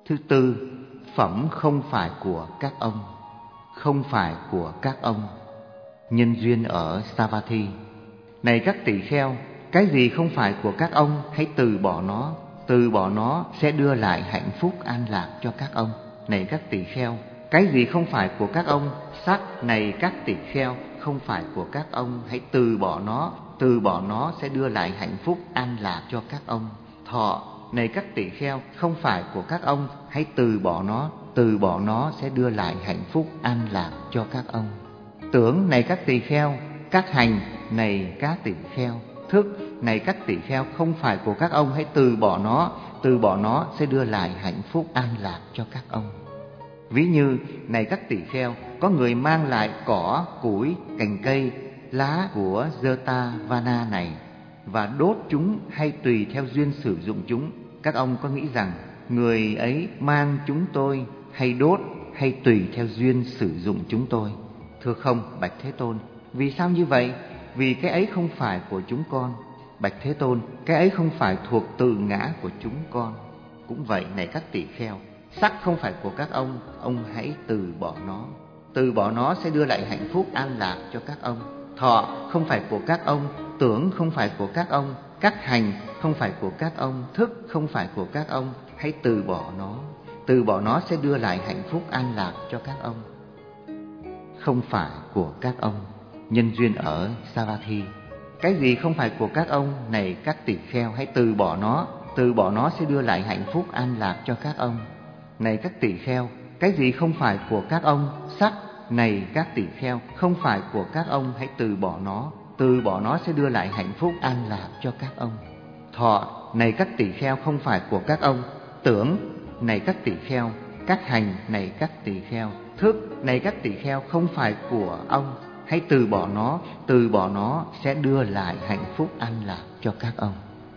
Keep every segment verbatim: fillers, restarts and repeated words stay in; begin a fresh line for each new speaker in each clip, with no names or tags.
Thứ tư, phẩm không phải của các ông. Không phải của các ông. Nhân duyên ở Savatthi. Này các tỳ kheo, cái gì không phải của các ông, hãy từ bỏ nó. Từ bỏ nó sẽ đưa lại hạnh phúc an lạc cho các ông. Này các tỳ kheo, cái gì không phải của các ông, sắc. Này các tỳ kheo, không phải của các ông, hãy từ bỏ nó. Từ bỏ nó sẽ đưa lại hạnh phúc an lạc cho các ông. Thọ. Này các tỳ kheo, không phải của các ông, hãy từ bỏ nó. Từ bỏ nó sẽ đưa lại hạnh phúc an lạc cho các ông. Tưởng. Này các tỳ kheo, các hành. Này các tỳ kheo, thức. Này các tỳ kheo, không phải của các ông, hãy từ bỏ nó. Từ bỏ nó sẽ đưa lại hạnh phúc an lạc cho các ông. Ví như, này các tỳ kheo, có người mang lại cỏ, củi, cành cây, lá của Jetavana này và đốt chúng hay tùy theo duyên sử dụng chúng. Các ông có nghĩ rằng người ấy mang chúng tôi hay đốt hay tùy theo duyên sử dụng chúng tôi? Thưa không, bạch Thế Tôn. Vì sao như vậy? Vì cái ấy không phải của chúng con. Bạch Thế Tôn, cái ấy không phải thuộc tự ngã của chúng con. Cũng vậy, này các tỳ kheo, sắc không phải của các ông, ông hãy từ bỏ nó. Từ bỏ nó sẽ đưa lại hạnh phúc an lạc cho các ông. Thọ không phải của các ông, tưởng không phải của các ông, các hành không phải của các ông, thức không phải của các ông, hãy từ bỏ nó. Từ bỏ nó sẽ đưa lại hạnh phúc an lạc cho các ông. Không phải của các ông. Nhân duyên ở Savatthi. Cái gì không phải của các ông, này các tỳ kheo, hãy từ bỏ nó. Từ bỏ nó sẽ đưa lại hạnh phúc an lạc cho các ông. Này các tỳ kheo, cái gì không phải của các ông, sắc. Này các tỳ kheo, không phải của các ông, hãy từ bỏ nó. Từ bỏ nó sẽ đưa lại hạnh phúc an lạc cho các ông. Thọ. Này các tỳ kheo, không phải của các ông. Tưởng. Này các tỳ kheo, các hành. Này các tỳ kheo, thức. Này các tỳ kheo, không phải của ông, hãy từ bỏ nó. Từ bỏ nó sẽ đưa lại hạnh phúc an lạc cho các ông.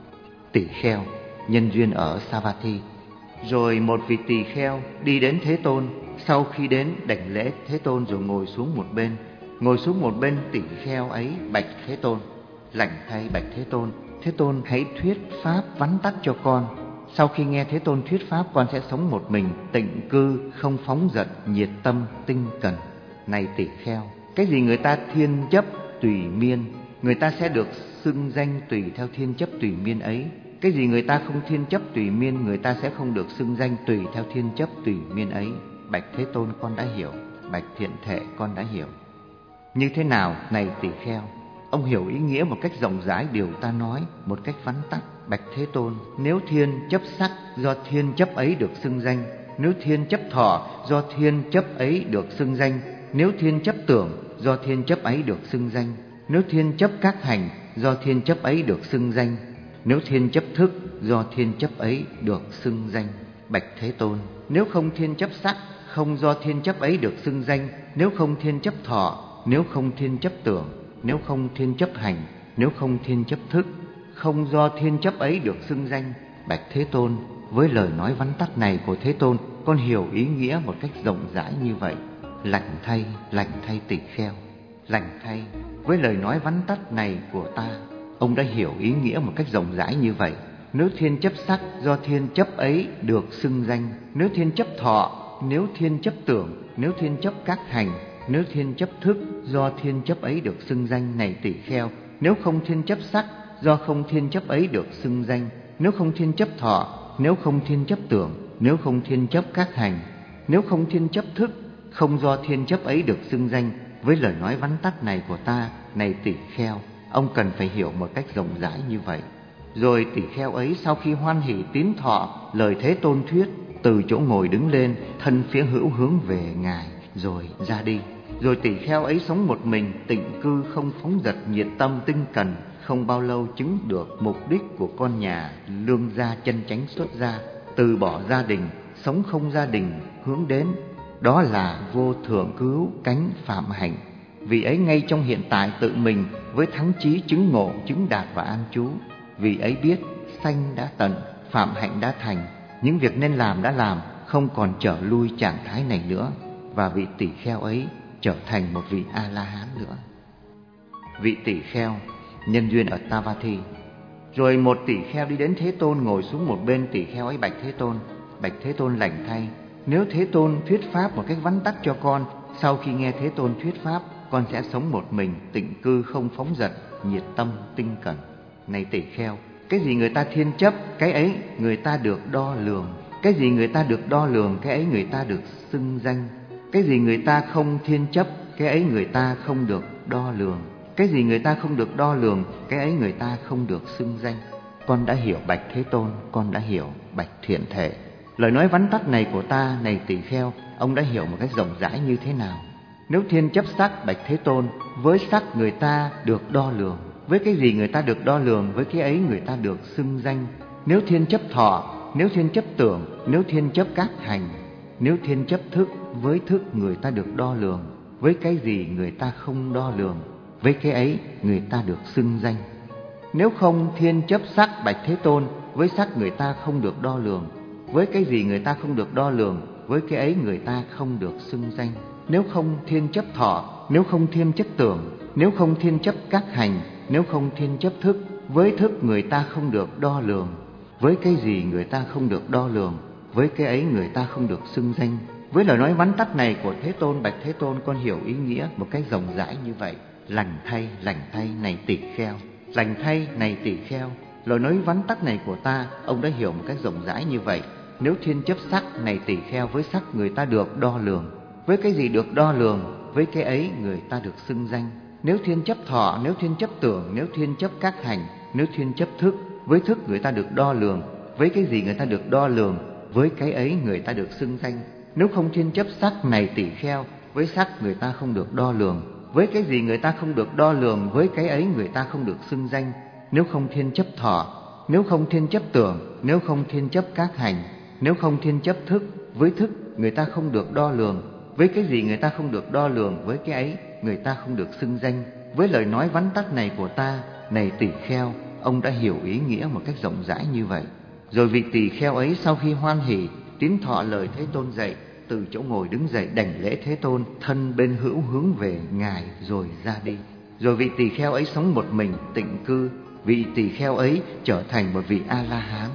Tỳ kheo. Nhân duyên ở Savatthi. Rồi một vị tỳ kheo đi đến Thế Tôn. Sau khi đến đảnh lễ Thế Tôn rồi ngồi xuống một bên. Ngồi xuống một bên, tỳ kheo ấy bạch Thế Tôn: lành thay bạch Thế Tôn, Thế Tôn hãy thuyết pháp vắn tắt cho con. Sau khi nghe Thế Tôn thuyết pháp, con sẽ sống một mình, tịnh cư, không phóng dật, nhiệt tâm, tinh cần. Này tỳ kheo, cái gì người ta thiên chấp tùy miên, người ta sẽ được xưng danh tùy theo thiên chấp tùy miên ấy. Cái gì người ta không thiên chấp tùy miên, người ta sẽ không được xưng danh tùy theo thiên chấp tùy miên ấy. Bạch Thế Tôn, con đã hiểu. Bạch Thiện Thệ, con đã hiểu. Như thế nào, này tỳ kheo? Ông hiểu ý nghĩa một cách rộng rãi điều ta nói, một cách vắn tắt. Bạch Thế Tôn, nếu thiên chấp sắc, do thiên chấp ấy được xưng danh. Nếu thiên chấp thọ, do thiên chấp ấy được xưng danh. Nếu thiên chấp tưởng, do thiên chấp ấy được xưng danh. Nếu thiên chấp các hành, do thiên chấp ấy được xưng danh. Nếu thiên chấp thức, do thiên chấp ấy được xưng danh. Bạch Thế Tôn, nếu không thiên chấp sắc, không do thiên chấp ấy được xưng danh. Nếu không thiên chấp thọ, nếu không thiên chấp tưởng, nếu không thiên chấp hành, nếu không thiên chấp thức, không do thiên chấp ấy được xưng danh. Bạch Thế Tôn, với lời nói vắn tắt này của Thế Tôn, con hiểu ý nghĩa một cách rộng rãi như vậy. Lành thay, lành thay tỳ kheo, lành thay, với lời nói vắn tắt này của ta, ông đã hiểu ý nghĩa một cách rộng rãi như vậy. Nếu thiên chấp sắc, do thiên chấp ấy được xưng danh. Nếu thiên chấp thọ, nếu thiên chấp tưởng, nếu thiên chấp các hành, nếu thiên chấp thức, do thiên chấp ấy được xưng danh. Này tỳ kheo, nếu không thiên chấp sắc, do không thiên chấp ấy được xưng danh. Nếu không thiên chấp thọ, nếu không thiên chấp tưởng, nếu không thiên chấp các hành, nếu không thiên chấp thức, không do thiên chấp ấy được xưng danh. Với lời nói vắn tắt này của ta, này tỳ kheo, ông cần phải hiểu một cách rộng rãi như vậy. Rồi tỳ kheo ấy sau khi hoan hỷ tín thọ lời Thế Tôn thuyết, từ chỗ ngồi đứng lên, thân phía hữu hướng về Ngài, rồi ra đi. Rồi tỳ kheo ấy sống một mình, tịnh cư, không phóng dật, nhiệt tâm, tinh cần. Không bao lâu chứng được mục đích của con nhà lương gia chân chánh xuất gia, từ bỏ gia đình, sống không gia đình, hướng đến đó là vô thượng cứu cánh phạm hạnh. Vì ấy ngay trong hiện tại tự mình với thắng chí chứng ngộ, chứng đạt và an trú. Vì ấy biết sanh đã tận, phạm hạnh đã thành, những việc nên làm đã làm, không còn trở lui trạng thái này nữa. Và vị tỳ kheo ấy trở thành một vị A-la-hán nữa. Vị tỳ kheo nhân duyên ở Savatthi. Rồi một tỳ kheo đi đến Thế Tôn, ngồi xuống một bên. Tỳ kheo ấy bạch Thế Tôn: Bạch Thế Tôn lành thay, nếu Thế Tôn thuyết pháp một cách vắn tắt cho con, sau khi nghe Thế Tôn thuyết pháp, con sẽ sống một mình, tịnh cư không phóng dật, nhiệt tâm, tinh cẩn. Này tỳ kheo, cái gì người ta thiên chấp, cái ấy người ta được đo lường. Cái gì người ta được đo lường, cái ấy người ta được xưng danh. Cái gì người ta không thiên chấp, cái ấy người ta không được đo lường. Cái gì người ta không được đo lường, cái ấy người ta không được xưng danh. Con đã hiểu Bạch Thế Tôn, con đã hiểu Bạch Thiện Thể. Lời nói vắn tắt này của ta, này tỳ kheo, ông đã hiểu một cách rộng rãi như thế nào? Nếu thiên chấp sắc, Bạch Thế Tôn, với sắc người ta được đo lường. Với cái gì người ta được đo lường, với cái ấy người ta được xưng danh. Nếu thiên chấp thọ, nếu thiên chấp tưởng, nếu thiên chấp các hành, nếu thiên chấp thức, với thức người ta được đo lường. Với cái gì người ta không đo lường, với cái ấy người ta được xưng danh. Nếu không thiên chấp sắc, Bạch Thế Tôn, với sắc người ta không được đo lường. Với cái gì người ta không được đo lường, với cái ấy người ta không được xưng danh. Nếu không thiên chấp thọ, nếu không thiên chấp tưởng, nếu không thiên chấp các hành, nếu không thiên chấp thức, với thức người ta không được đo lường. Với cái gì người ta không được đo lường, với cái ấy người ta không được xưng danh. Với lời nói vắn tắt này của Thế Tôn, Bạch Thế Tôn, con hiểu ý nghĩa một cách rộng rãi như vậy. Lành thay, lành thay, này tỳ kheo. Lành thay, này tỳ kheo. Lời nói vắn tắt này của ta, ông đã hiểu một cách rộng rãi như vậy. Nếu thiên chấp sắc, này tỳ kheo, với sắc người ta được đo lường. Với cái gì được đo lường, với cái ấy người ta được xưng danh. Nếu thiên chấp thọ, nếu thiên chấp tưởng, nếu thiên chấp các hành, nếu thiên chấp thức, với thức người ta được đo lường. Với cái gì người ta được đo lường, với cái ấy người ta được xưng danh. Nếu không thiên chấp sắc, này tỳ kheo, với sắc người ta không được đo lường. Với cái gì người ta không được đo lường, với cái ấy người ta không được xưng danh. Nếu không thiên chấp thọ, nếu không thiên chấp tưởng, nếu không thiên chấp các hành, nếu không thiên chấp thức, với thức người ta không được đo lường. Với cái gì người ta không được đo lường, với cái ấy người ta không được xưng danh. Với lời nói vắn tắt này của ta, này tỳ kheo, ông đã hiểu ý nghĩa một cách rộng rãi như vậy. Rồi vị tỳ kheo ấy sau khi hoan hỉ tín thọ lời Thế Tôn dạy, từ chỗ ngồi đứng dậy đảnh lễ Thế Tôn, thân bên hữu hướng về ngài rồi ra đi. Rồi vị tỳ kheo ấy sống một mình, tịnh cư. Vị tỳ kheo ấy trở thành một vị A La Hán.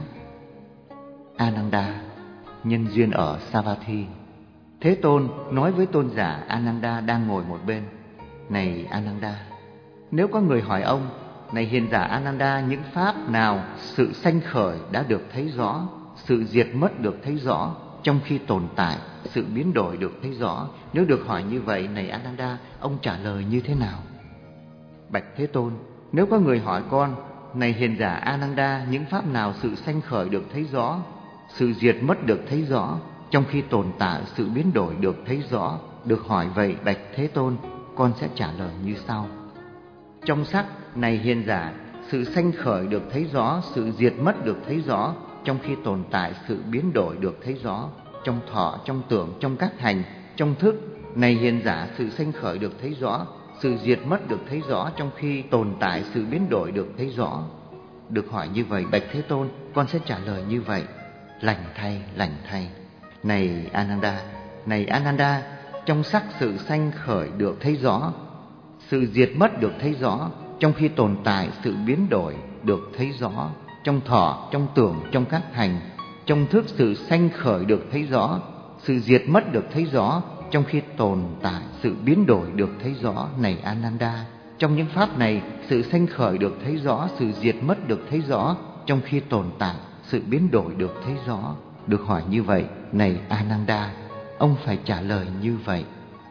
Ananda, nhân duyên ở Savatthi. Thế Tôn nói với tôn giả Ananda đang ngồi một bên: Này Ananda, nếu có người hỏi ông: Này hiền giả Ananda, những pháp nào sự sanh khởi đã được thấy rõ, sự diệt mất được thấy rõ, trong khi tồn tại sự biến đổi được thấy rõ? Nếu được hỏi như vậy, này Ananda, ông trả lời như thế nào? Bạch Thế Tôn, nếu có người hỏi con: Này hiền giả Ananda, những pháp nào sự sanh khởi được thấy rõ, sự diệt mất được thấy rõ, trong khi tồn tại sự biến đổi được thấy rõ? Được hỏi vậy, Bạch Thế Tôn, con sẽ trả lời như sau. Trong sắc, này hiền giả, sự sanh khởi được thấy rõ, sự diệt mất được thấy rõ, trong khi tồn tại sự biến đổi được thấy rõ. Trong thọ, trong tưởng, trong các hành, trong thức, này hiền giả, sự sanh khởi được thấy rõ, sự diệt mất được thấy rõ, trong khi tồn tại sự biến đổi được thấy rõ. Được hỏi như vậy, Bạch Thế Tôn, con sẽ trả lời như vậy. Lành thay, lành thay. Này Ananda, này Ananda, trong sắc sự sanh khởi được thấy rõ, sự diệt mất được thấy rõ, trong khi tồn tại sự biến đổi được thấy rõ. Trong thọ, trong tưởng, trong các hành, trong thức, sự sanh khởi được thấy rõ, sự diệt mất được thấy rõ, trong khi tồn tại sự biến đổi được thấy rõ. Này Ananda, trong những pháp này, sự sanh khởi được thấy rõ, sự diệt mất được thấy rõ, trong khi tồn tại sự biến đổi được thấy rõ. Được hỏi như vậy, này Ananda, ông phải trả lời như vậy.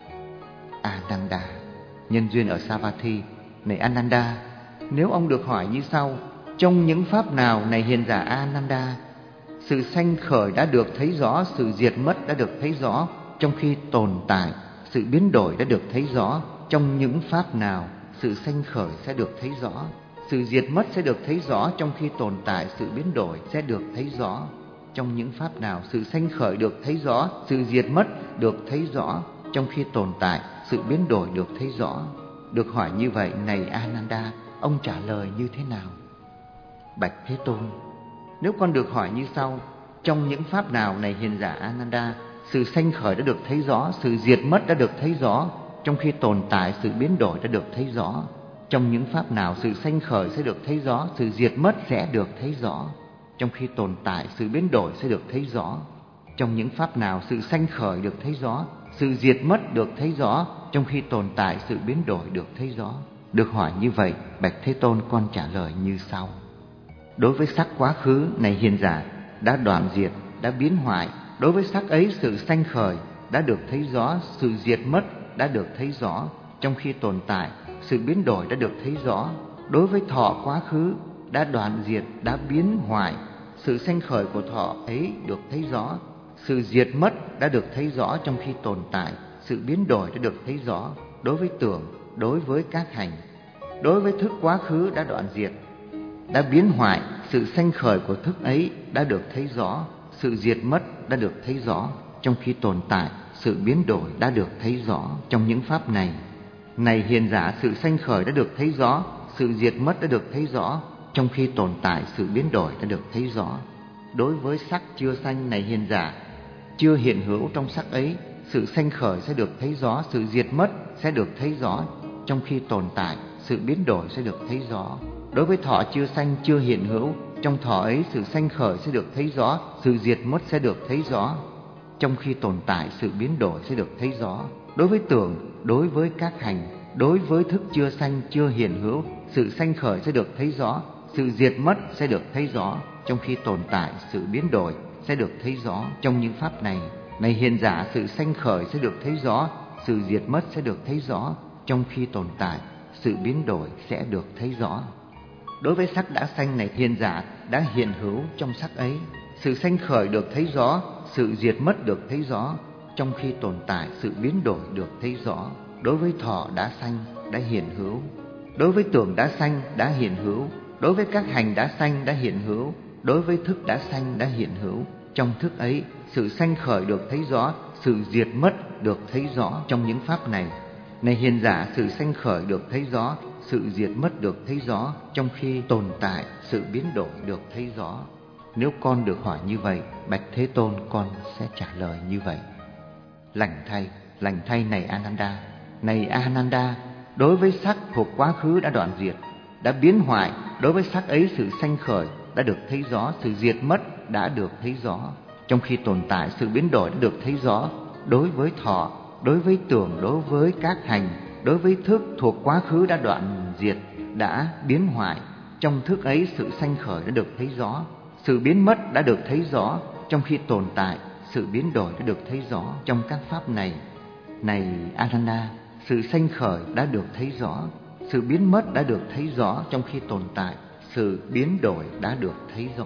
Ananda, nhân duyên ở Savatthi. Này Ananda, nếu ông được hỏi như sau: Trong những pháp nào, này hiền giả Ananda, sự sanh khởi đã được thấy rõ, sự diệt mất đã được thấy rõ, trong khi tồn tại sự biến đổi đã được thấy rõ? Trong những pháp nào sự sanh khởi sẽ được thấy rõ, sự diệt mất sẽ được thấy rõ, trong khi tồn tại sự biến đổi sẽ được thấy rõ? Trong những pháp nào sự sanh khởi được thấy rõ, sự diệt mất được thấy rõ, trong khi tồn tại sự biến đổi được thấy rõ? Được hỏi như vậy, này Ananda, ông trả lời như thế nào? Bạch Thế Tôn, nếu con được hỏi như sau: Trong những pháp nào, này hiền giả Ananda, sự sanh khởi đã được thấy rõ, sự diệt mất đã được thấy rõ, trong khi tồn tại sự biến đổi đã được thấy rõ? Trong những pháp nào sự sanh khởi sẽ được thấy rõ, sự diệt mất sẽ được thấy rõ, trong khi tồn tại sự biến đổi sẽ được thấy rõ? Trong những pháp nào sự sanh khởi được thấy rõ, sự diệt mất được thấy rõ, trong khi tồn tại sự biến đổi được thấy rõ? Được hỏi như vậy, bạch Thế Tôn, con trả lời như sau. Đối với sắc quá khứ này hiền giả đã đoạn diệt, đã biến hoại, đối với sắc ấy sự sanh khởi đã được thấy rõ, sự diệt mất đã được thấy rõ, trong khi tồn tại sự biến đổi đã được thấy rõ. Đối với thọ quá khứ đã đoạn diệt, đã biến hoại, sự sanh khởi của thọ ấy được thấy rõ, sự diệt mất đã được thấy rõ, trong khi tồn tại sự biến đổi đã được thấy rõ. Đối với tưởng, đối với các hành, đối với thức quá khứ đã đoạn diệt, đã biến hoại, sự sanh khởi của thức ấy đã được thấy rõ, sự diệt mất đã được thấy rõ, trong khi tồn tại sự biến đổi đã được thấy rõ. Trong những pháp này, này hiền giả, sự sanh khởi đã được thấy rõ, sự diệt mất đã được thấy rõ, trong khi tồn tại sự biến đổi đã được thấy rõ. Đối với sắc chưa sanh này hiền giả, chưa hiện hữu trong sắc ấy, sự sanh khởi sẽ được thấy rõ, sự diệt mất sẽ được thấy rõ, trong khi tồn tại sự biến đổi sẽ được thấy rõ. Đối với thọ chưa sanh, chưa hiện hữu, trong thọ ấy sự sanh khởi sẽ được thấy rõ, sự diệt mất sẽ được thấy rõ, trong khi tồn tại sự biến đổi sẽ được thấy rõ. Đối với tưởng, đối với các hành, đối với thức chưa sanh, chưa hiện hữu, sự sanh khởi sẽ được thấy rõ, sự diệt mất sẽ được thấy rõ, trong khi tồn tại sự biến đổi sẽ được thấy rõ. Trong những pháp này, này hiền giả, sự sanh khởi sẽ được thấy rõ, sự diệt mất sẽ được thấy rõ, trong khi tồn tại sự biến đổi sẽ được thấy rõ. Đối với sắc đã sanh này hiền giả, đã hiện hữu trong sắc ấy, sự sanh khởi được thấy rõ, sự diệt mất được thấy rõ, trong khi tồn tại sự biến đổi được thấy rõ. Đối với thọ đã sanh, đã hiện hữu, đối với tưởng đã sanh, đã hiện hữu, đối với các hành đã sanh, đã hiện hữu, đối với thức đã sanh, đã hiện hữu, trong thức ấy sự sanh khởi được thấy rõ, sự diệt mất được thấy rõ. Trong những pháp này, này hiền giả, sự sanh khởi được thấy rõ, sự diệt mất được thấy rõ, trong khi tồn tại sự biến đổi được thấy rõ. Nếu con được hỏi như vậy, bạch Thế Tôn, con sẽ trả lời như vậy. Lành thay, lành thay này Ananda, này Ananda, đối với sắc thuộc quá khứ đã đoạn diệt, đã biến hoại, đối với sắc ấy sự sanh khởi đã được thấy rõ, sự diệt mất đã được thấy rõ, trong khi tồn tại sự biến đổi đã được thấy rõ. Đối với thọ, đối với tưởng, đối với các hành, đối với thức thuộc quá khứ đã đoạn diệt, đã biến hoại, trong thức ấy sự sanh khởi đã được thấy rõ, sự biến mất đã được thấy rõ, trong khi tồn tại sự biến đổi đã được thấy rõ. Trong các pháp này, này Ananda, sự sanh khởi đã được thấy rõ, sự biến mất đã được thấy rõ, trong khi tồn tại sự biến đổi đã được thấy rõ.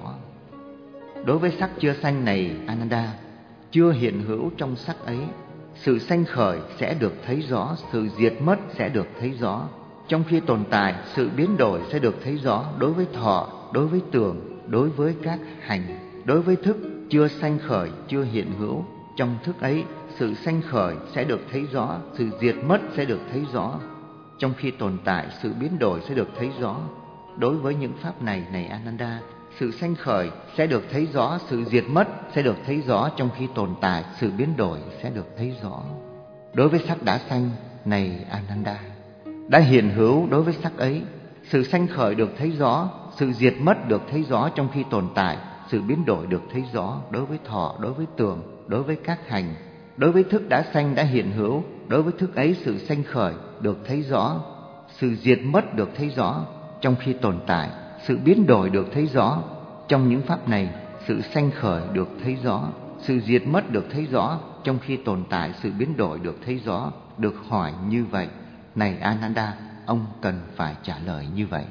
Đối với sắc chưa sanh này Ananda, chưa hiện hữu trong sắc ấy, sự sanh khởi sẽ được thấy rõ, sự diệt mất sẽ được thấy rõ, trong khi tồn tại sự biến đổi sẽ được thấy rõ. Đối với thọ, đối với tưởng, đối với các hành, đối với thức chưa sanh khởi, chưa hiện hữu, trong thức ấy sự sanh khởi sẽ được thấy rõ, sự diệt mất sẽ được thấy rõ, trong khi tồn tại sự biến đổi sẽ được thấy rõ. Đối với những pháp này, này Ananda, sự sanh khởi sẽ được thấy rõ, sự diệt mất sẽ được thấy rõ, trong khi tồn tại sự biến đổi sẽ được thấy rõ. Đối với sắc đã sanh, này Ananda, đã hiện hữu đối với sắc ấy, sự sanh khởi được thấy rõ, sự diệt mất được thấy rõ, trong khi tồn tại sự biến đổi được thấy rõ. Đối với thọ, đối với tưởng, đối với các hành, đối với thức đã sanh, đã hiện hữu, đối với thức ấy sự sanh khởi được thấy rõ, sự diệt mất được thấy rõ, trong khi tồn tại sự biến đổi được thấy rõ. Trong những pháp này, sự sanh khởi được thấy rõ, sự diệt mất được thấy rõ, trong khi tồn tại sự biến đổi được thấy rõ. Được hỏi như vậy, này Ananda, ông cần phải trả lời như vậy.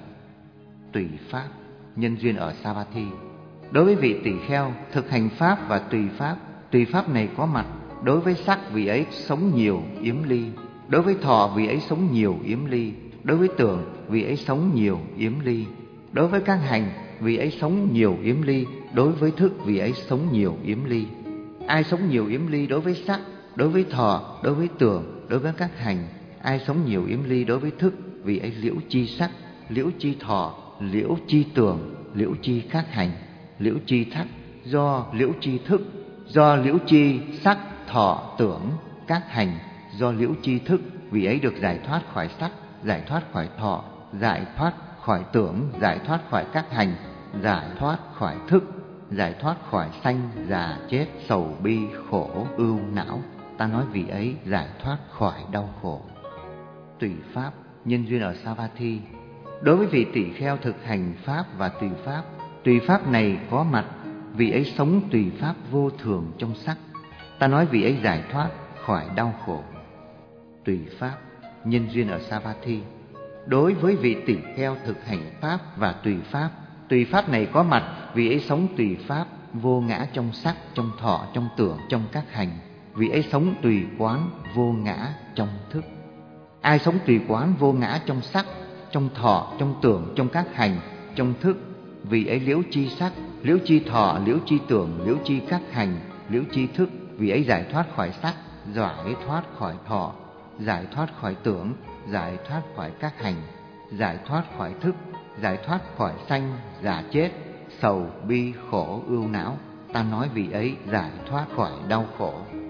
Tùy pháp, nhân duyên ở Savatthi. Đối với vị tỳ kheo thực hành pháp và tùy pháp, tùy pháp này có mặt. Đối với sắc, vị ấy sống nhiều yếm ly. Đối với thọ, vị ấy sống nhiều yếm ly. Đối với tưởng, vị ấy sống nhiều yếm ly. Đối với các hành, vị ấy sống nhiều yếm ly. Đối với thức, vị ấy sống nhiều yếm ly. Ai sống nhiều yếm ly đối với sắc, đối với thọ, đối với tưởng, đối với các hành? Ai sống nhiều yếm ly đối với thức, vị ấy liễu chi sắc, liễu chi thọ, liễu chi tưởng, liễu chi các hành, liễu chi thắc. Do liễu chi thức, do liễu chi sắc, thọ, tưởng, các hành, do liễu chi thức, vị ấy được giải thoát khỏi sắc, giải thoát khỏi thọ, giải thoát khỏi tưởng, giải thoát khỏi các hành, giải thoát khỏi thức. giải thoát khỏi sanh, già, chết, sầu, bi, khổ, ưu, não. Ta nói vị ấy giải thoát khỏi đau khổ. Tùy pháp, nhân duyên ở Savatthi. Đối với vị tỳ kheo thực hành pháp và tùy pháp, tùy pháp này có mặt, vị ấy sống tùy pháp vô thường trong sắc. Ta nói vị ấy giải thoát khỏi đau khổ. Tùy pháp, nhân duyên ở Savatthi. Đối với vị tỳ kheo thực hành pháp và tùy pháp, tùy pháp này có mặt, vị ấy sống tùy pháp vô ngã trong sắc, trong thọ, trong tưởng, trong các hành. Vị ấy sống tùy quán vô ngã trong thức. Ai sống tùy quán vô ngã trong sắc, trong thọ, trong tưởng, trong các hành, trong thức, vị ấy liễu chi sắc, liễu chi thọ, liễu chi tưởng, liễu chi các hành, liễu chi thức. Vị ấy giải thoát khỏi sắc, giải thoát khỏi thọ, giải thoát khỏi tưởng, giải thoát khỏi các hành, giải thoát khỏi thức, giải thoát khỏi sanh, già, chết, sầu, bi, khổ, ưu, não. Ta nói vị ấy giải thoát khỏi đau khổ.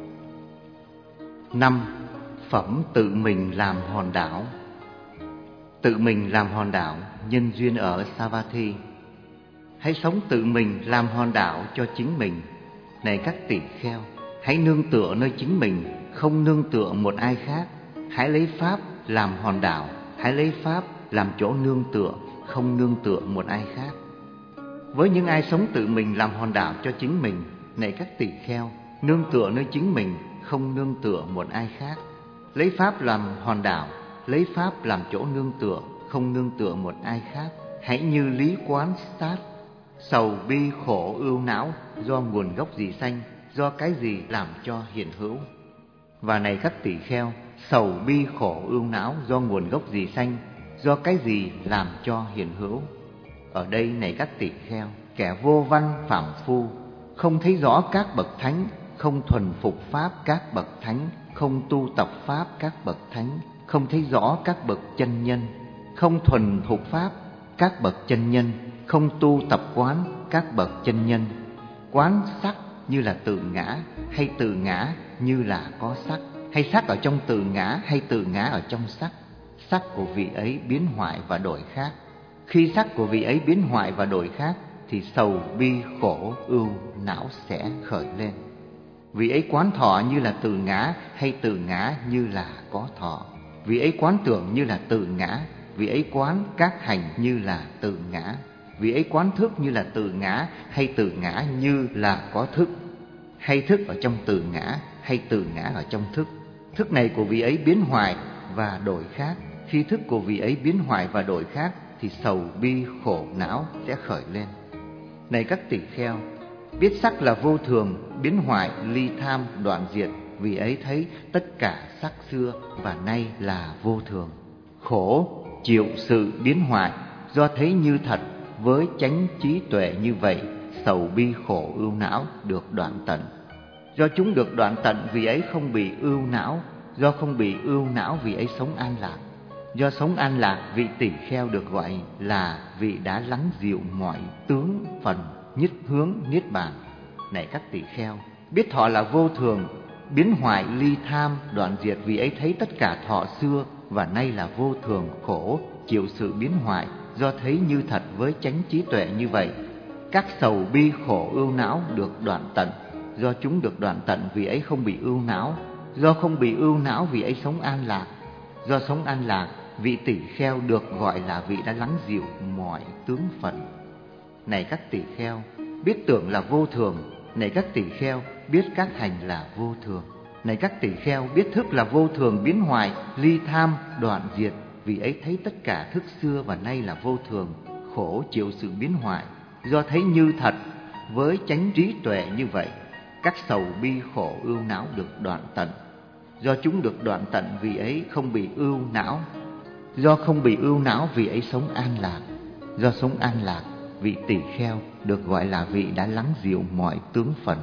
Năm. Phẩm tự mình làm hòn đảo. Tự mình làm hòn đảo, nhân duyên ở Savatthi. Hãy sống tự mình làm hòn đảo cho chính mình. Này các tỳ kheo, hãy nương tựa nơi chính mình, không nương tựa một ai khác. Hãy lấy pháp làm hòn đảo, hãy lấy pháp làm chỗ nương tựa, không nương tựa một ai khác. Với những ai sống tự mình làm hòn đảo cho chính mình, này các tỳ kheo, nương tựa nơi chính mình, không nương tựa một ai khác. Lấy pháp làm hòn đảo, lấy pháp làm chỗ nương tựa, không nương tựa một ai khác. Hãy như lý quán sát, sầu, bi, khổ, ưu, não do nguồn gốc gì sanh, do cái gì làm cho hiện hữu. Và này các tỳ kheo, sầu, bi, khổ, ưu, não do nguồn gốc gì sanh, do cái gì làm cho hiện hữu. Ở đây này các tỳ kheo, kẻ vô văn phàm phu, không thấy rõ các bậc thánh, không thuần phục pháp các bậc thánh, không tu tập pháp các bậc thánh, không thấy rõ các bậc chân nhân, không thuần thuộc pháp các bậc chân nhân, không tu tập quán các bậc chân nhân. Quán sắc như là tự ngã, hay tự ngã như là có sắc, hay sắc ở trong tự ngã, hay tự ngã ở trong sắc. Sắc của vị ấy biến hoại và đổi khác. Khi sắc của vị ấy biến hoại và đổi khác, thì sầu, bi, khổ, ưu, não sẽ khởi lên. Vị ấy quán thọ như là tự ngã, hay tự ngã như là có thọ. Vị ấy quán tưởng như là tự ngã, vị ấy quán các hành như là tự ngã. Vị ấy quán thức như là tự ngã, hay tự ngã như là có thức. Hay thức ở trong tự ngã, hay tự ngã ở trong thức. Thức này của vị ấy biến hoại và đổi khác. Khi thức của vị ấy biến hoại và đổi khác, thì sầu, bi, khổ, não sẽ khởi lên. Này các tỳ kheo, biết sắc là vô thường, biến hoại, ly tham, đoạn diệt. Vì ấy thấy tất cả sắc xưa và nay là vô thường. Khổ, chịu sự biến hoại, do thấy như thật, với chánh trí tuệ như vậy, sầu, bi, khổ, ưu, não được đoạn tận. Do chúng được đoạn tận, vì ấy không bị ưu não. Do không bị ưu não, vì ấy sống an lạc. Do sống an lạc, vị tỳ kheo được gọi là vị đã lắng dịu mọi tướng phần, nhất hướng niết bàn. Này các tỳ kheo, biết thọ là vô thường, biến hoại, ly tham, đoạn diệt. Vì ấy thấy tất cả thọ xưa và nay là vô thường, khổ, chịu sự biến hoại. Do thấy như thật với chánh trí tuệ như vậy, các sầu, bi, khổ, ưu, não được đoạn tận. Do chúng được đoạn tận, vì ấy không bị ưu não. Do không bị ưu não, vì ấy sống an lạc. Do sống an lạc, vị tỳ kheo được gọi là vị đã lắng dịu mọi tướng phận. Này các tỳ kheo, biết tưởng là vô thường. Này các tỳ kheo, biết các hành là vô thường. Này các tỳ kheo, biết thức là vô thường, biến hoại, ly tham, đoạn diệt. Vì ấy thấy tất cả thức xưa và nay là vô thường, khổ, chịu sự biến hoại. Do thấy như thật với chánh trí tuệ như vậy, các sầu, bi, khổ, ưu, não được đoạn tận. Do chúng được đoạn tận, vì ấy không bị ưu não. Do không bị ưu não, vì ấy sống an lạc. Do sống an lạc, vị tỳ kheo được gọi là vị đã lắng dịu mọi tướng phận.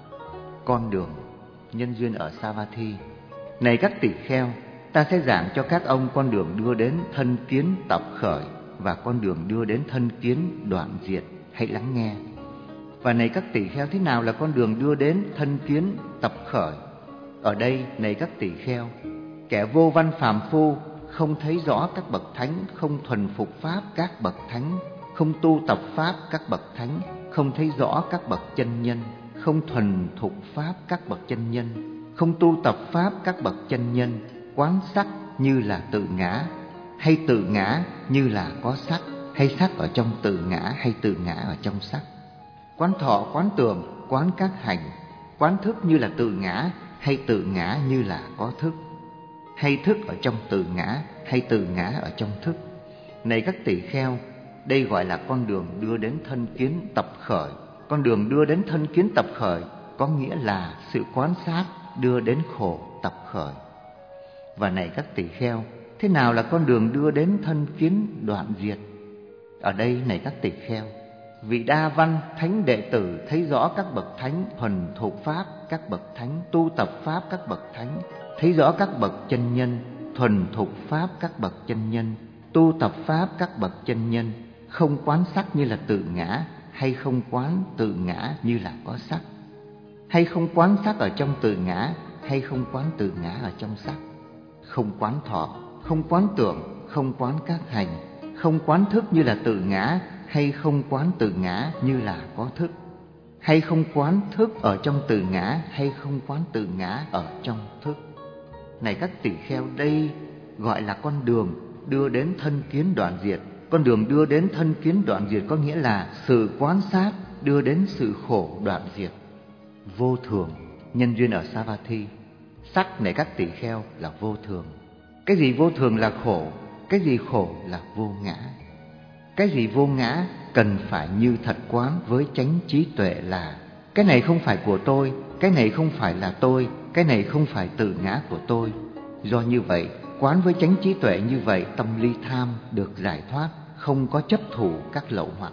Con đường, nhân duyên ở Savatthi. Này các tỳ kheo, ta sẽ giảng cho các ông con đường đưa đến thân kiến tập khởi và con đường đưa đến thân kiến đoạn diệt. Hãy lắng nghe. Và này các tỳ kheo, thế nào là con đường đưa đến thân kiến tập khởi? Ở đây, này các tỳ kheo, kẻ vô văn phàm phu, không thấy rõ các bậc thánh, không thuần phục pháp các bậc thánh, không tu tập pháp các bậc thánh, không thấy rõ các bậc chân nhân, không thuần thục pháp các bậc chân nhân, không tu tập pháp các bậc chân nhân, quán sắc như là tự ngã, hay tự ngã như là có sắc, hay sắc ở trong tự ngã, hay tự ngã ở trong sắc. Quán thọ, quán tưởng, quán các hành, quán thức như là tự ngã, hay tự ngã như là có thức, hay thức ở trong tự ngã, hay tự ngã ở trong thức. Này các tỳ kheo, đây gọi là con đường đưa đến thân kiến tập khởi. Con đường đưa đến thân kiến tập khởi có nghĩa là sự quán sát đưa đến khổ tập khởi. Và này các tỳ kheo, thế nào là con đường đưa đến thân kiến đoạn diệt? Ở đây này các tỳ kheo, vị đa văn thánh đệ tử thấy rõ các bậc thánh thuần thục pháp, các bậc thánh tu tập pháp, các bậc thánh thấy rõ các bậc chân nhân thuần thục pháp, các bậc chân nhân tu tập pháp, các bậc chân nhân, không quán sắc như là tự ngã, hay không quán tự ngã như là có sắc, hay không quán sắc ở trong tự ngã, hay không quán tự ngã ở trong sắc, không quán thọ, không quán tưởng, không quán các hành, không quán thức như là tự ngã, hay không quán tự ngã như là có thức, hay không quán thức ở trong tự ngã, hay không quán tự ngã ở trong thức. Này các tỳ kheo, đây gọi là con đường đưa đến thân kiến đoạn diệt. Con đường đưa đến thân kiến đoạn diệt có nghĩa là sự quán sát đưa đến sự khổ đoạn diệt. Vô thường, nhân duyên ở Savatthi. Sắc này các tỳ kheo là vô thường. Cái gì vô thường là khổ, cái gì khổ là vô ngã. Cái gì vô ngã cần phải như thật quán với chánh trí tuệ là cái này không phải của tôi, cái này không phải là tôi, cái này không phải tự ngã của tôi. Do như vậy, quán với chánh trí tuệ như vậy, tâm ly tham được giải thoát, không có chấp thủ các lậu hoặc.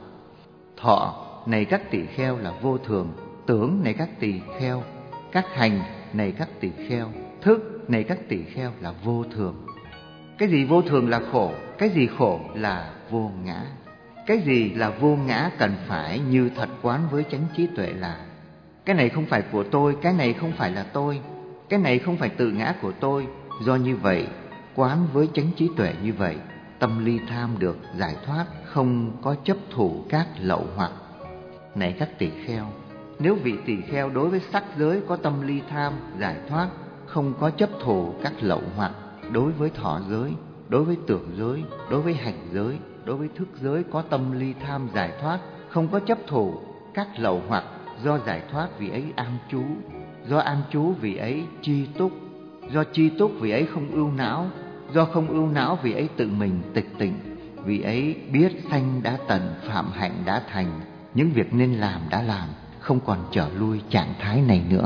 Thọ này các tỳ kheo là vô thường. Tưởng này các tỳ kheo, các hành này các tỳ kheo, thức này các tỳ kheo là vô thường. Cái gì vô thường là khổ, cái gì khổ là vô ngã. Cái gì là vô ngã cần phải như thật quán với chánh trí tuệ là cái này không phải của tôi, cái này không phải là tôi, cái này không phải tự ngã của tôi. Do như vậy, quán với chánh trí tuệ như vậy, tâm ly tham được giải thoát, không có chấp thủ các lậu hoặc. Này các tỳ kheo, nếu vị tỳ kheo đối với sắc giới có tâm ly tham giải thoát, không có chấp thủ các lậu hoặc, đối với thọ giới, đối với tưởng giới, đối với hành giới, đối với thức giới có tâm ly tham giải thoát, không có chấp thủ các lậu hoặc, do giải thoát vì ấy an trú, do an trú vì ấy chi túc, do chi túc vì ấy không ưu não, do không ưu não vì ấy tự mình tịch tịnh, vì ấy biết sanh đã tận, phạm hạnh đã thành, những việc nên làm đã làm, không còn trở lui trạng thái này nữa.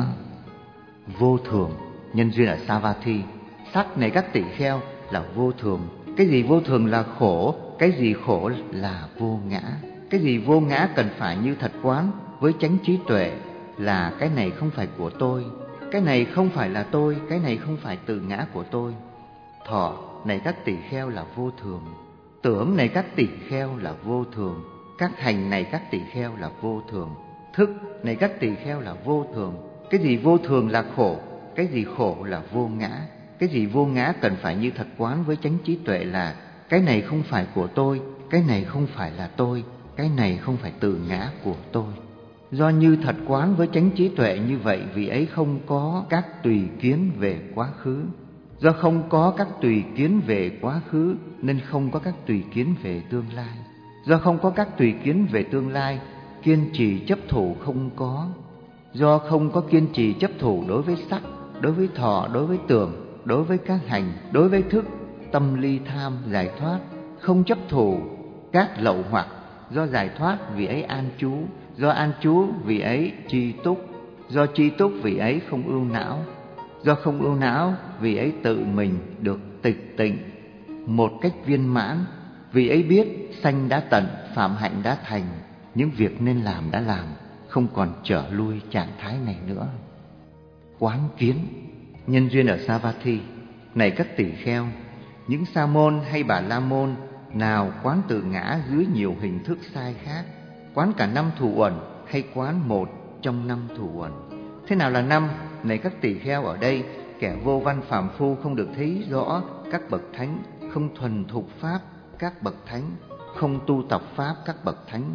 Vô thường, nhân duyên ở Savatthi. Sắc này các tỳ kheo là vô thường. Cái gì vô thường là khổ, cái gì khổ là vô ngã. Cái gì vô ngã cần phải như thật quán với chánh trí tuệ là cái này không phải của tôi, cái này không phải là tôi, cái này không phải tự ngã của tôi. Thọ này các tỳ kheo là vô thường. Tưởng này các tỳ kheo là vô thường. Các hành này các tỳ kheo là vô thường. Thức này các tỳ kheo là vô thường. Cái gì vô thường là khổ, cái gì khổ là vô ngã. Cái gì vô ngã cần phải như thật quán với chánh trí tuệ là cái này không phải của tôi, cái này không phải là tôi, cái này không phải tự ngã của tôi. Do như thật quán với chánh trí tuệ như vậy, vì ấy không có các tùy kiến về quá khứ. Do không có các tùy kiến về quá khứ nên không có các tùy kiến về tương lai. Do không có các tùy kiến về tương lai, kiên trì chấp thủ không có. Do không có kiên trì chấp thủ đối với sắc, đối với thọ, đối với tưởng, đối với các hành, đối với thức, tâm ly tham giải thoát, không chấp thủ các lậu hoặc. Do giải thoát vì ấy an trú, do an trú vì ấy chi túc, do chi túc vì ấy không ưu não, do không ưu não vì ấy tự mình được tịch tịnh một cách viên mãn, vì ấy biết sanh đã tận, phạm hạnh đã thành, những việc nên làm đã làm, không còn trở lui trạng thái này nữa. Quán kiến, nhân duyên ở Savatthi. Này các tỳ kheo, những sa môn hay bà la môn nào quán tự ngã dưới nhiều hình thức sai khác, quán cả năm thủ uẩn hay quán một trong năm thủ uẩn. Thế nào là năm? Này các tỳ kheo, ở đây kẻ vô văn phàm phu không được thấy rõ các bậc thánh, không thuần thục pháp các bậc thánh, không tu tập pháp các bậc thánh,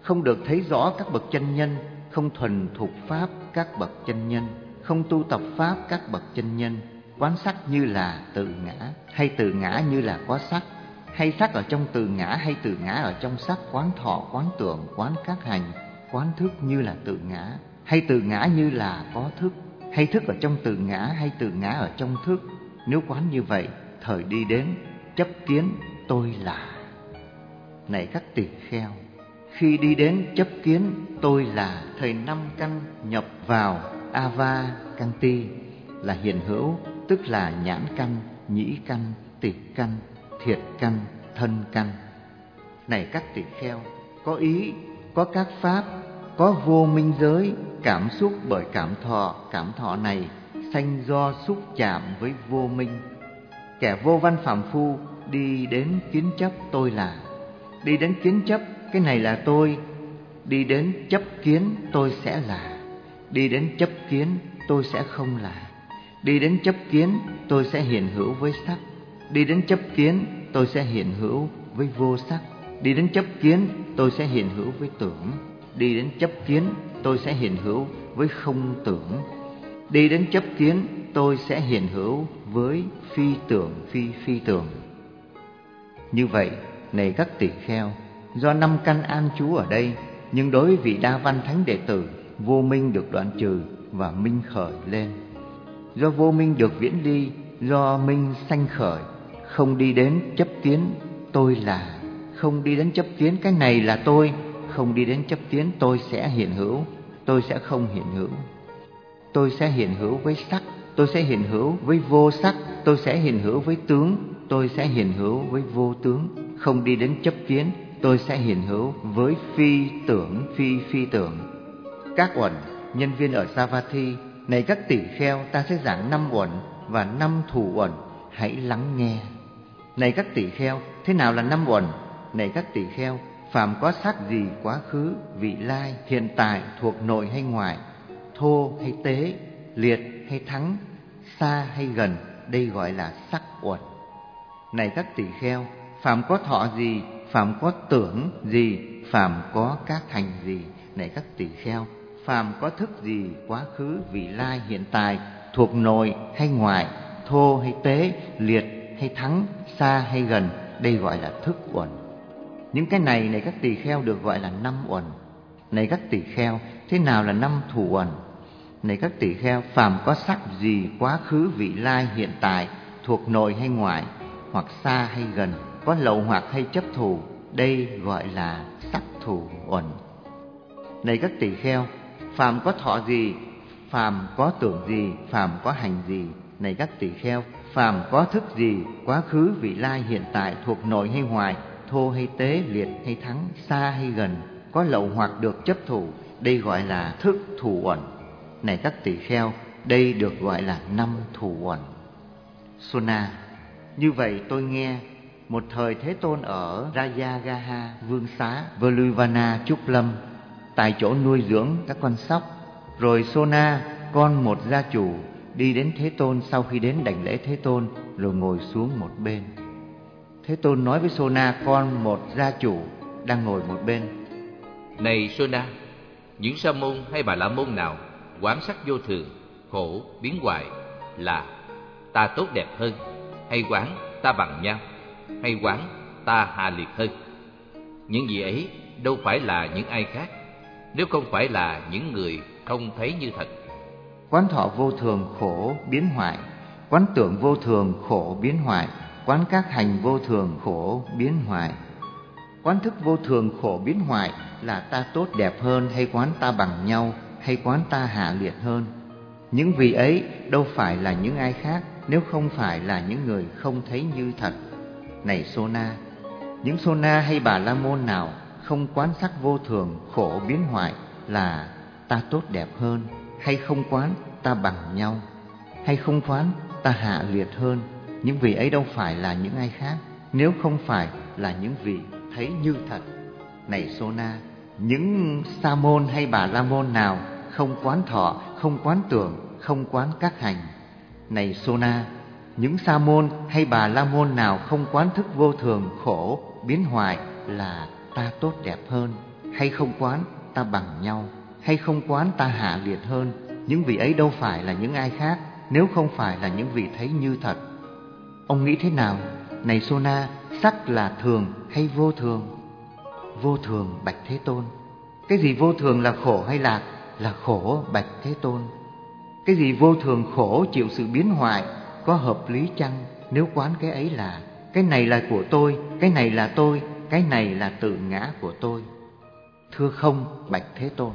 không được thấy rõ các bậc chân nhân, không thuần thục pháp các bậc chân nhân, không tu tập pháp các bậc chân nhân. Quán sắc như là tự ngã, hay tự ngã như là có sắc, hay sắc ở trong tự ngã, hay tự ngã ở trong sắc. Quán thọ, quán tưởng, quán các hành, quán thức như là tự ngã, hay tự ngã như là có thức, hay thức ở trong tự ngã, hay tự ngã ở trong thức. Nếu quán như vậy, thời đi đến chấp kiến tôi là. Này các tỳ kheo, khi đi đến chấp kiến tôi là, thời năm căn nhập vào ava căn ti là hiện hữu, tức là nhãn căn, nhĩ căn, tịch căn, thiệt căn, thân căn. Này các tỳ kheo, có ý, có các pháp, có vô minh giới, cảm xúc bởi cảm thọ. Cảm thọ này sanh do xúc chạm với vô minh. Kẻ vô văn phàm phu đi đến kiến chấp tôi là, đi đến kiến chấp cái này là tôi, đi đến chấp kiến tôi sẽ là, đi đến chấp kiến tôi sẽ không là, đi đến chấp kiến tôi sẽ hiện hữu với sắc, đi đến chấp kiến tôi sẽ hiện hữu với vô sắc, đi đến chấp kiến tôi sẽ hiện hữu với tưởng, đi đến chấp kiến tôi sẽ hiện hữu với không tưởng, đi đến chấp kiến tôi sẽ hiện hữu với phi tưởng phi phi tưởng. Như vậy, này các tỳ kheo, do năm căn an trú ở đây, nhưng đối với vị đa văn thánh đệ tử, vô minh được đoạn trừ và minh khởi lên. Do vô minh được viễn đi, do minh sanh khởi, không đi đến chấp kiến tôi là, không đi đến chấp kiến cái này là tôi, không đi đến chấp kiến tôi sẽ hiện hữu, tôi sẽ không hiện hữu. Tôi sẽ hiện hữu với sắc, tôi sẽ hiện hữu với vô sắc, tôi sẽ hiện hữu với tướng, tôi sẽ hiện hữu với vô tướng. Không đi đến chấp kiến, tôi sẽ hiện hữu với phi tưởng phi phi tưởng. Các uẩn, nhân viên ở Savatthi, này các tỷ kheo, ta sẽ giảng năm uẩn và năm thủ uẩn, hãy lắng nghe. Này các tỷ kheo, thế nào là năm uẩn? Này các tỷ kheo, phàm có sắc gì quá khứ, vị lai, hiện tại, thuộc nội hay ngoại, thô hay tế, liệt hay thắng, xa hay gần, đây gọi là sắc uẩn. Này các tỷ kheo, phàm có thọ gì, phàm có tưởng gì, phàm có các hành gì. Này các tỷ kheo, phàm có thức gì, quá khứ, vị lai, hiện tại, thuộc nội hay ngoại, thô hay tế, liệt hay thắng, xa hay gần, đây gọi là thức uẩn. Những cái này, này các tỳ kheo, được gọi là năm uẩn. Này các tỳ kheo, thế nào là năm thủ uẩn? Này các tỳ kheo, phàm có sắc gì, quá khứ, vị lai, hiện tại, thuộc nội hay ngoại, hoặc xa hay gần, có lậu hoặc hay chấp thủ, đây gọi là sắc thủ uẩn. Này các tỳ kheo, phàm có thọ gì, phàm có tưởng gì, phàm có hành gì. Này các tỳ kheo, phàm có thức gì, quá khứ, vị lai, hiện tại, thuộc nội hay ngoại, thô hay tế, liệt hay thắng, xa hay gần, có lậu hoặc được chấp thủ, đây gọi là thức thủ uẩn. Này các tỳ kheo, đây được gọi là năm thủ uẩn. Sona. Như vậy tôi nghe, một thời Thế Tôn ở Rajagaha, Vương Xá, Veluvana, Trúc Lâm, tại chỗ nuôi dưỡng các con sóc. Rồi Sona, con một gia chủ, đi đến Thế Tôn sau khi đến đảnh lễ Thế Tôn, rồi ngồi xuống một bên. Thế Tôn nói với Sona, con một gia chủ, đang ngồi một bên:
Này Sona, những sa môn hay bà la môn nào quán sắc vô thường, khổ, biến hoại là ta tốt đẹp hơn, hay quán ta bằng nhau, hay quán ta hạ liệt hơn? Những gì ấy đâu phải là những ai khác, nếu không phải là những người không thấy như thật.
Quán thọ vô thường, khổ, biến hoại. Quán tưởng vô thường, khổ, biến hoại. Quán các hành vô thường, khổ, biến hoại. Quán thức vô thường, khổ, biến hoại là ta tốt đẹp hơn, hay quán ta bằng nhau, hay quán ta hạ liệt hơn? Những vị ấy đâu phải là những ai khác, nếu không phải là những người không thấy như thật. Này Sona, những Sona hay bà la môn nào không quán sắc vô thường, khổ, biến hoại là ta tốt đẹp hơn, hay không quán ta bằng nhau, hay không quán ta hạ liệt hơn? Những vị ấy đâu phải là những ai khác, nếu không phải là những vị thấy như thật. Này Sona, những sa môn hay bà la môn nào không quán thọ, không quán tưởng, không quán các hành. Này Sona, những sa môn hay bà la môn nào không quán thức vô thường, khổ, biến hoại là ta tốt đẹp hơn, hay không quán ta bằng nhau, hay không quán ta hạ liệt hơn. Những vị ấy đâu phải là những ai khác, nếu không phải là những vị thấy như thật. Ông nghĩ thế nào? Này Sona, sắc là thường hay vô thường? Vô thường, bạch Thế Tôn. Cái gì vô thường là khổ hay lạc? Là khổ, bạch Thế Tôn. Cái gì vô thường khổ chịu sự biến hoại, có hợp lý chăng nếu quán cái ấy là cái này là của tôi, cái này là tôi, cái này là tự ngã của tôi? Thưa không, bạch Thế Tôn.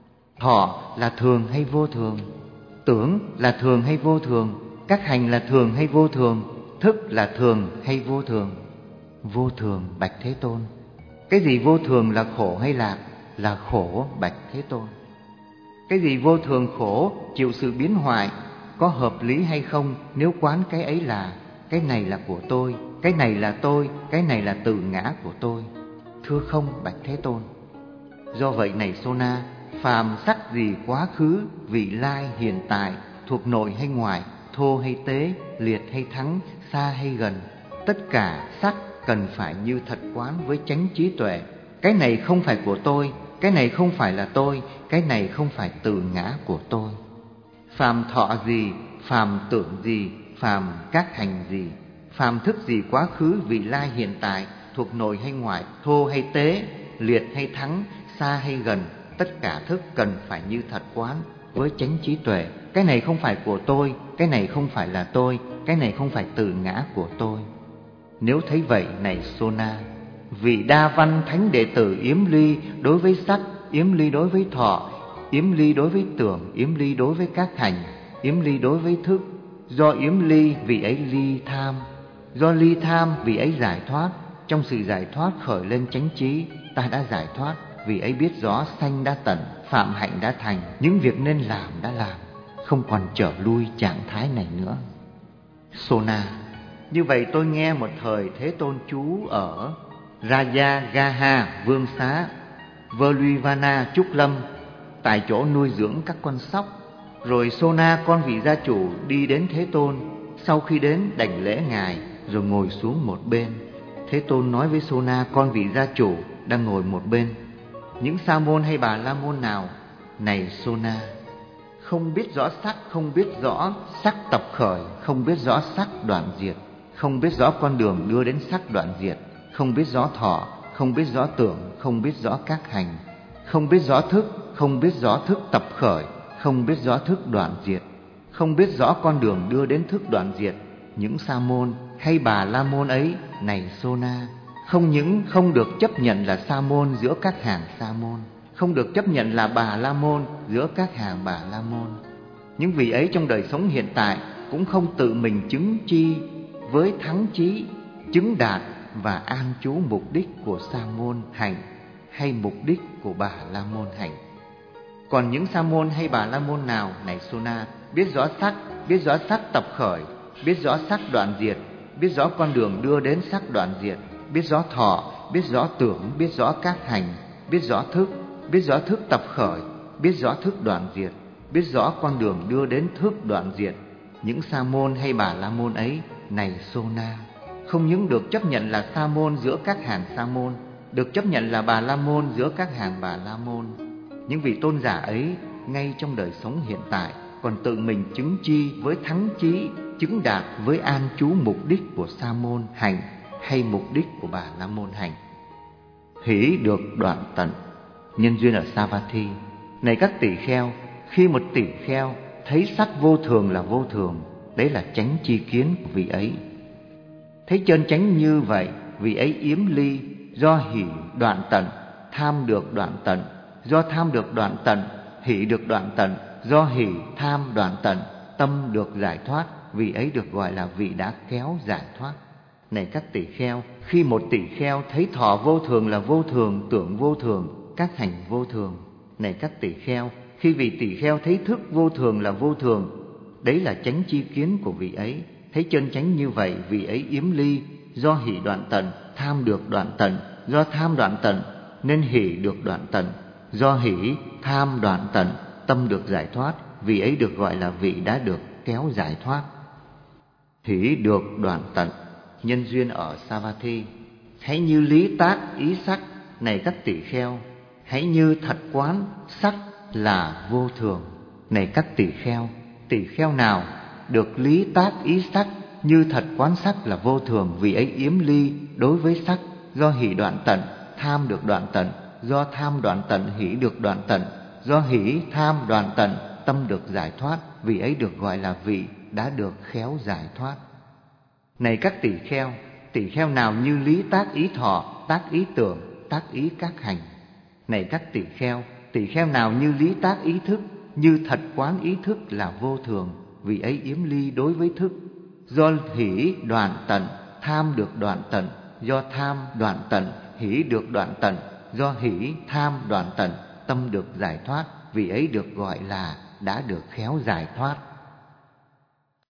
Thọ là thường hay vô thường? Tưởng là thường hay vô thường? Các hành là thường hay vô thường? Thức là thường hay vô thường? Vô thường, bạch Thế Tôn. Cái gì vô thường là khổ hay lạc? Là khổ, bạch Thế Tôn. Cái gì vô thường khổ chịu sự biến hoại, có hợp lý hay không nếu quán cái ấy là cái này là của tôi, cái này là tôi, cái này là tự ngã của tôi? Thưa không, bạch Thế Tôn. Do vậy này Sona, phàm sắc gì quá khứ, vị lai, hiện tại, thuộc nội hay ngoài, thô hay tế, liệt hay thắng, xa hay gần, tất cả sắc cần phải như thật quán với chánh trí tuệ. Cái này không phải của tôi, cái này không phải là tôi, cái này không phải tự ngã của tôi. Phàm thọ gì, phàm tưởng gì, phàm các hành gì, phàm thức gì quá khứ, vị lai, hiện tại, thuộc nội hay ngoài, thô hay tế, liệt hay thắng, xa hay gần, tất cả thức cần phải như thật quán với chánh trí tuệ. Cái này không phải của tôi, cái này không phải là tôi, cái này không phải tự ngã của tôi. Nếu thấy vậy này Sona, vị Đa Văn thánh đệ tử Yếm Ly đối với sắc, Yếm Ly đối với thọ, Yếm Ly đối với tưởng, Yếm Ly đối với các hành, Yếm Ly đối với thức. Do Yếm Ly vị ấy ly tham, do ly tham vị ấy giải thoát. Trong sự giải thoát khởi lên chánh trí, ta đã giải thoát. Vì ấy biết rõ sanh đã tận, phạm hạnh đã thành, những việc nên làm đã làm, không còn trở lui trạng thái này nữa. Sona, như vậy tôi nghe một thời Thế Tôn trú ở Rajagaha Vương Xá, Völuvana Trúc Lâm, tại chỗ nuôi dưỡng các con sóc. Rồi Sona con vị gia chủ đi đến Thế Tôn. Sau khi đến đảnh lễ ngài, rồi ngồi xuống một bên. Thế Tôn nói với Sona con vị gia chủ đang ngồi một bên: những sa môn hay bà la môn nào, này Sona, không biết rõ sắc, không biết rõ sắc tập khởi, không biết rõ sắc đoạn diệt, không biết rõ con đường đưa đến sắc đoạn diệt, không biết rõ thọ, không biết rõ tưởng, không biết rõ các hành, không biết rõ thức, không biết rõ thức tập khởi, không biết rõ thức đoạn diệt, không biết rõ con đường đưa đến thức đoạn diệt, những sa môn hay bà la môn ấy, này Sona, không những không được chấp nhận là sa môn giữa các hàng sa môn, không được chấp nhận là bà la môn giữa các hàng bà la môn. Những vị ấy trong đời sống hiện tại cũng không tự mình chứng chi với thắng chí, chứng đạt và an trú mục đích của sa môn hành hay mục đích của bà la môn hành. Còn những sa môn hay bà la môn nào, này Sona, biết rõ sắc, biết rõ sắc tập khởi, biết rõ sắc đoạn diệt, biết rõ con đường đưa đến sắc đoạn diệt, biết rõ thọ, biết rõ tưởng, biết rõ các hành, biết rõ thức, biết rõ thức tập khởi, biết rõ thức đoạn diệt, biết rõ con đường đưa đến thức đoạn diệt, những sa môn hay bà la môn ấy, này Sona, không những được chấp nhận là sa môn giữa các hàng sa môn, được chấp nhận là bà la môn giữa các hàng bà la môn. Những vị tôn giả ấy ngay trong đời sống hiện tại còn tự mình chứng chi với thắng chí, chứng đạt với an trú mục đích của sa môn hành hay mục đích của bà la môn hành. Hỷ được đoạn tận. Nhân duyên ở Savatthi. Này các tỷ kheo, khi một tỷ kheo thấy sắc vô thường là vô thường, đấy là chánh chi kiến của vị ấy. Thấy chân chánh như vậy, vị ấy yếm ly, do hỷ đoạn tận, tham được đoạn tận, do tham được đoạn tận, hỷ được đoạn tận, do hỷ tham đoạn tận, tâm được giải thoát, vị ấy được gọi là vị đã kéo giải thoát. Này các tỷ kheo, khi một tỷ kheo thấy thọ vô thường là vô thường, tưởng vô thường, các hành vô thường. Này các tỷ kheo, khi vị tỷ kheo thấy thức vô thường là vô thường, đấy là chánh chi kiến của vị ấy. Thấy chân chánh như vậy, vị ấy yếm ly, do hỷ đoạn tận, tham được đoạn tận, do tham đoạn tận nên hỷ được đoạn tận, do hỷ tham đoạn tận, tâm được giải thoát, vị ấy được gọi là vị đã được kéo giải thoát. Hỷ được đoạn tận. Nhân duyên ở Savatthi. Hãy như lý tác ý sắc, này các tỷ kheo, hãy như thật quán sắc là vô thường. Này các tỳ kheo, tỳ kheo nào được lý tác ý sắc, như thật quán sắc là vô thường, vì ấy yếm ly đối với sắc, do hỷ đoạn tận, tham được đoạn tận, do tham đoạn tận, hỷ được đoạn tận, do hỷ tham đoạn tận, tâm được giải thoát, vì ấy được gọi là vị đã được khéo giải thoát. Này các tỳ kheo, tỳ kheo nào như lý tác ý thọ, tác ý tưởng, tác ý các hành. Này các tỳ kheo, tỳ kheo nào như lý tác ý thức, như thật quán ý thức là vô thường, vì ấy yếm ly đối với thức, do hỷ đoạn tận, tham được đoạn tận, do tham đoạn tận, hỷ được đoạn tận, do hỷ tham đoạn tận, tâm được giải thoát, vì ấy được gọi là đã được khéo giải thoát.